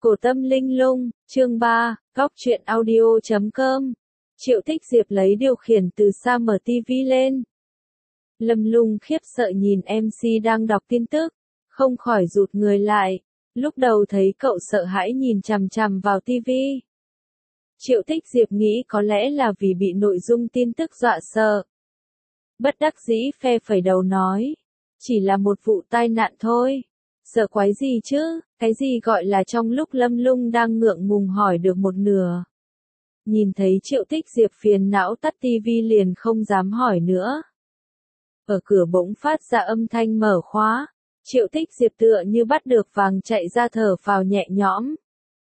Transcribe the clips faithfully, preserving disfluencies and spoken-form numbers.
Cổ Tâm Linh Lung, chương ba, góc truyện audio chấm com. Triệu Tích Diệp lấy điều khiển từ xa mở tivi lên. Lâm Lung khiếp sợ nhìn em xê đang đọc tin tức, không khỏi rụt người lại. Lúc đầu thấy cậu sợ hãi nhìn chằm chằm vào tivi. Triệu Tích Diệp nghĩ có lẽ là vì bị nội dung tin tức dọa sợ. Bất đắc dĩ phe phẩy đầu nói, chỉ là một vụ tai nạn thôi. Sợ quái gì chứ, cái gì gọi là trong lúc Lâm Lung đang ngượng ngùng hỏi được một nửa. Nhìn thấy Triệu Tích Diệp phiền não tắt tivi liền không dám hỏi nữa. Ở cửa bỗng phát ra âm thanh mở khóa, Triệu Tích Diệp tựa như bắt được vàng chạy ra thở phào nhẹ nhõm.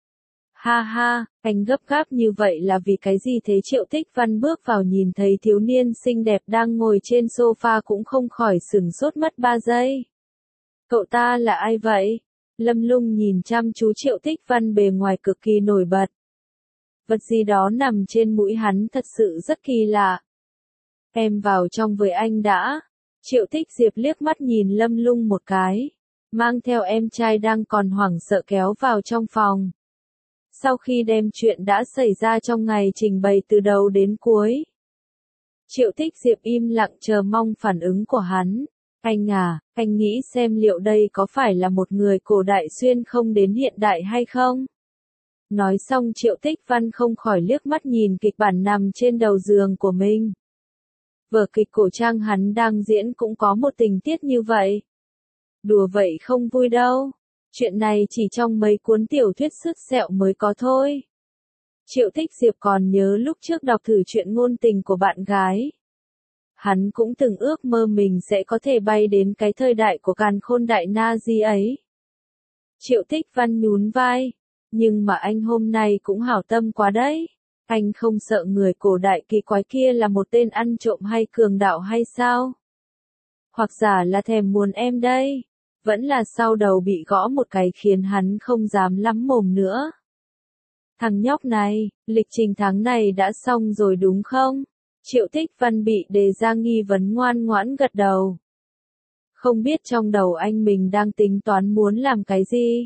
Ha ha, anh gấp gáp như vậy là vì cái gì thế? Triệu Tích Văn bước vào nhìn thấy thiếu niên xinh đẹp đang ngồi trên sofa cũng không khỏi sửng sốt mất ba giây. Cậu ta là ai vậy? Lâm Lung nhìn chăm chú Triệu Tích Văn bề ngoài cực kỳ nổi bật. Vật gì đó nằm trên mũi hắn thật sự rất kỳ lạ. Em vào trong với anh đã. Triệu Tích Diệp liếc mắt nhìn Lâm Lung một cái, mang theo em trai đang còn hoảng sợ kéo vào trong phòng. Sau khi đem chuyện đã xảy ra trong ngày trình bày từ đầu đến cuối, Triệu Tích Diệp im lặng chờ mong phản ứng của hắn. Anh à, anh nghĩ xem liệu đây có phải là một người cổ đại xuyên không đến hiện đại hay không? Nói xong Triệu Tích Văn không khỏi liếc mắt nhìn kịch bản nằm trên đầu giường của mình. Vở kịch cổ trang hắn đang diễn cũng có một tình tiết như vậy. Đùa vậy không vui đâu. Chuyện này chỉ trong mấy cuốn tiểu thuyết sứt sẹo mới có thôi. Triệu Tích Diệp còn nhớ lúc trước đọc thử chuyện ngôn tình của bạn gái. Hắn cũng từng ước mơ mình sẽ có thể bay đến cái thời đại của càn khôn đại na di ấy. Triệu Tích Văn nhún vai. Nhưng mà anh hôm nay cũng hảo tâm quá đấy. Anh không sợ người cổ đại kỳ quái kia là một tên ăn trộm hay cường đạo hay sao? Hoặc giả là thèm muốn em đây. Vẫn là sau đầu bị gõ một cái khiến hắn không dám lắm mồm nữa. Thằng nhóc này, lịch trình tháng này đã xong rồi đúng không? Triệu Tích Văn bị đề ra nghi vấn ngoan ngoãn gật đầu. Không biết trong đầu anh mình đang tính toán muốn làm cái gì?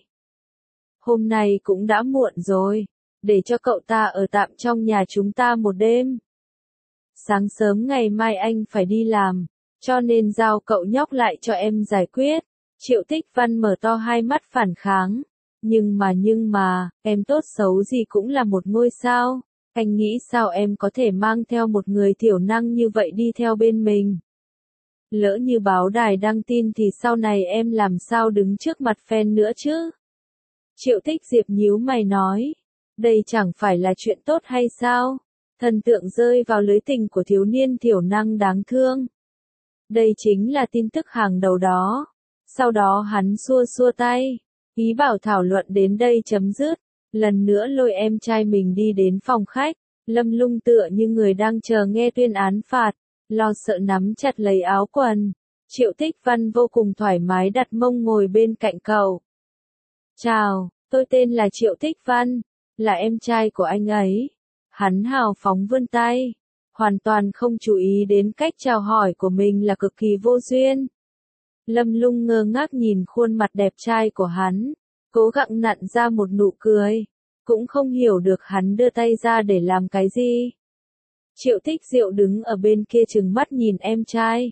Hôm nay cũng đã muộn rồi, để cho cậu ta ở tạm trong nhà chúng ta một đêm. Sáng sớm ngày mai anh phải đi làm, cho nên giao cậu nhóc lại cho em giải quyết. Triệu Tích Văn mở to hai mắt phản kháng. Nhưng mà nhưng mà, em tốt xấu gì cũng là một ngôi sao. Anh nghĩ sao em có thể mang theo một người thiểu năng như vậy đi theo bên mình? Lỡ như báo đài đăng tin thì sau này em làm sao đứng trước mặt fan nữa chứ? Triệu Tích Diệp nhíu mày nói. Đây chẳng phải là chuyện tốt hay sao? Thần tượng rơi vào lưới tình của thiếu niên thiểu năng đáng thương. Đây chính là tin tức hàng đầu đó. Sau đó hắn xua xua tay. Ý bảo thảo luận đến đây chấm dứt. Lần nữa lôi em trai mình đi đến phòng khách. Lâm Lung tựa như người đang chờ nghe tuyên án phạt. Lo sợ nắm chặt lấy áo quần. Triệu Tích Văn vô cùng thoải mái đặt mông ngồi bên cạnh cậu. Chào, tôi tên là Triệu Tích Văn. Là em trai của anh ấy. Hắn hào phóng vươn tay. Hoàn toàn không chú ý đến cách chào hỏi của mình là cực kỳ vô duyên. Lâm Lung ngơ ngác nhìn khuôn mặt đẹp trai của hắn. Cố gắng nặn ra một nụ cười. Cũng không hiểu được hắn đưa tay ra để làm cái gì. Triệu Tích Diệu đứng ở bên kia trừng mắt nhìn em trai.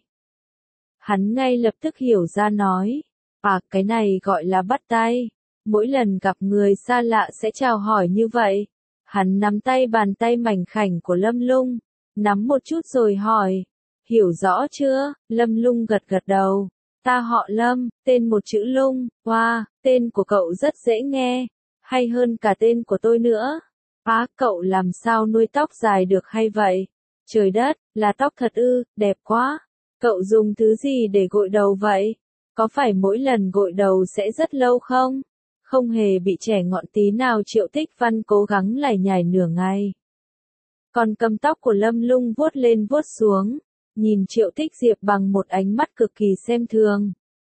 Hắn ngay lập tức hiểu ra nói. À, cái này gọi là bắt tay. Mỗi lần gặp người xa lạ sẽ chào hỏi như vậy. Hắn nắm tay bàn tay mảnh khảnh của Lâm Lung. Nắm một chút rồi hỏi. Hiểu rõ chưa? Lâm Lung gật gật đầu. Ta họ Lâm, tên một chữ Lung. Wow, tên của cậu rất dễ nghe. Hay hơn cả tên của tôi nữa. Á, cậu làm sao nuôi tóc dài được hay vậy? Trời đất, là tóc thật ư, đẹp quá. Cậu dùng thứ gì để gội đầu vậy? Có phải mỗi lần gội đầu sẽ rất lâu không? Không hề bị trẻ ngọn tí nào. Triệu Tích Văn cố gắng lải nhải nửa ngày. Còn cầm tóc của Lâm Lung vuốt lên vuốt xuống. Nhìn Triệu Tích Diệp bằng một ánh mắt cực kỳ xem thường.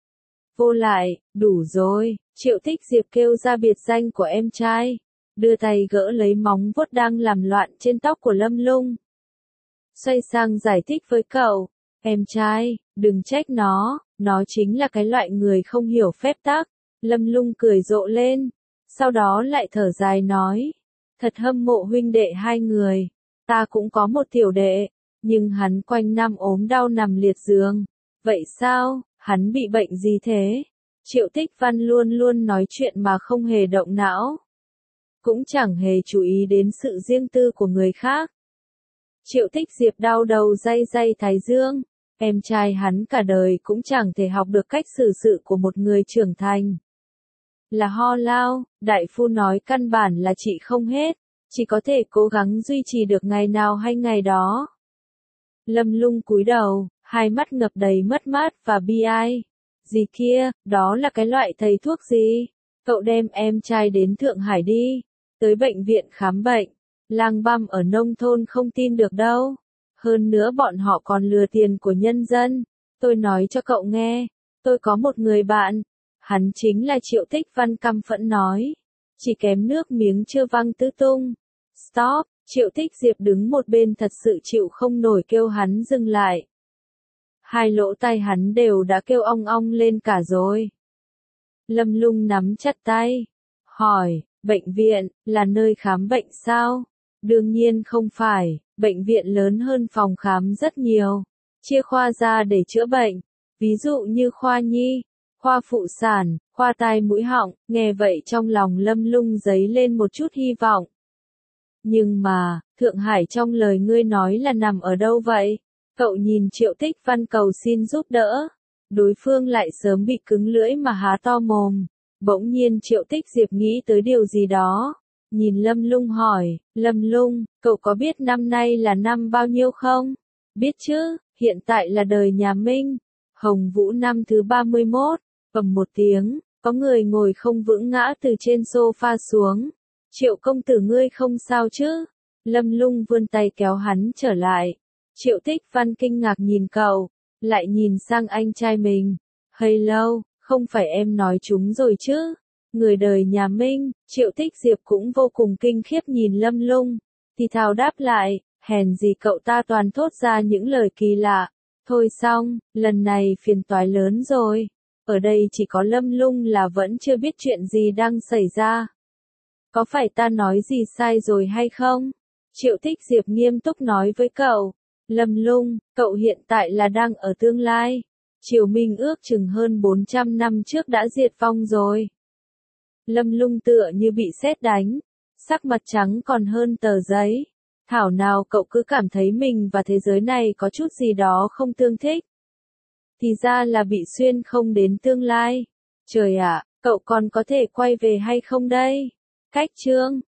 Vô lại, đủ rồi. Triệu Tích Diệp kêu ra biệt danh của em trai. Đưa tay gỡ lấy móng vuốt đang làm loạn trên tóc của Lâm Lung. Xoay sang giải thích với cậu. Em trai, đừng trách nó. Nó chính là cái loại người không hiểu phép tắc. Lâm Lung cười rộ lên. sau đó lại thở dài nói, thật hâm mộ huynh đệ hai người, ta cũng có một tiểu đệ, nhưng hắn quanh năm ốm đau nằm liệt giường. Vậy sao, hắn bị bệnh gì thế? Triệu Tích Văn luôn luôn nói chuyện mà không hề động não, cũng chẳng hề chú ý đến sự riêng tư của người khác. Triệu Tích Diệp đau đầu day day thái dương, em trai hắn cả đời cũng chẳng thể học được cách xử sự của một người trưởng thành. Là ho lao, đại phu nói căn bản là trị không hết, chỉ có thể cố gắng duy trì được ngày nào hay ngày đó. Lâm Lung cúi đầu, hai mắt ngập đầy mất mát và bi ai. Gì kia, đó là cái loại thầy thuốc gì? Cậu đem em trai đến Thượng Hải đi, tới bệnh viện khám bệnh. Lang băm ở nông thôn không tin được đâu. Hơn nữa bọn họ còn lừa tiền của nhân dân. Tôi nói cho cậu nghe, tôi có một người bạn. Hắn chính là Triệu Tích Văn căm phẫn nói. Chỉ kém nước miếng chưa văng tứ tung. Stop, Triệu Tích Diệp đứng một bên thật sự chịu không nổi kêu hắn dừng lại. Hai lỗ tai hắn đều đã kêu ong ong lên cả rồi. Lâm Lung nắm chặt tay, hỏi, bệnh viện, là nơi khám bệnh sao? Đương nhiên không phải, bệnh viện lớn hơn phòng khám rất nhiều, chia khoa ra để chữa bệnh, ví dụ như khoa nhi, khoa phụ sản, khoa tai mũi họng, nghe vậy trong lòng Lâm Lung dấy lên một chút hy vọng. Nhưng mà, Thượng Hải trong lời ngươi nói là nằm ở đâu vậy? Cậu nhìn Triệu Tích Văn cầu xin giúp đỡ. Đối phương lại sớm bị cứng lưỡi mà há to mồm. Bỗng nhiên Triệu Tích Diệp nghĩ tới điều gì đó. Nhìn Lâm Lung hỏi, Lâm Lung, cậu có biết năm nay là năm bao nhiêu không? Biết chứ, hiện tại là đời nhà Minh. Hồng Vũ năm thứ ba mươi mốt, ầm một tiếng, có người ngồi không vững ngã từ trên sofa xuống. Triệu công tử ngươi không sao chứ? Lâm Lung vươn tay kéo hắn trở lại. Triệu Tích Văn kinh ngạc nhìn cậu, lại nhìn sang anh trai mình. Hay lâu, không phải em nói chúng rồi chứ? Người đời nhà Minh, Triệu Tích Diệp cũng vô cùng kinh khiếp nhìn Lâm Lung. Thì thào đáp lại, hèn gì cậu ta toàn thốt ra những lời kỳ lạ. Thôi xong, lần này phiền toái lớn rồi. Ở đây chỉ có Lâm Lung là vẫn chưa biết chuyện gì đang xảy ra. Có phải ta nói gì sai rồi hay không? Triệu Tích Diệp nghiêm túc nói với cậu. Lâm Lung, cậu hiện tại là đang ở tương lai. Triều Minh ước chừng hơn bốn trăm năm trước đã diệt vong rồi. Lâm Lung tựa như bị sét đánh, sắc mặt trắng còn hơn tờ giấy. Thảo nào cậu cứ cảm thấy mình và thế giới này có chút gì đó không tương thích. Thì ra là bị xuyên không đến tương lai. Trời ạ, cậu còn có thể quay về hay không đây? Cách chương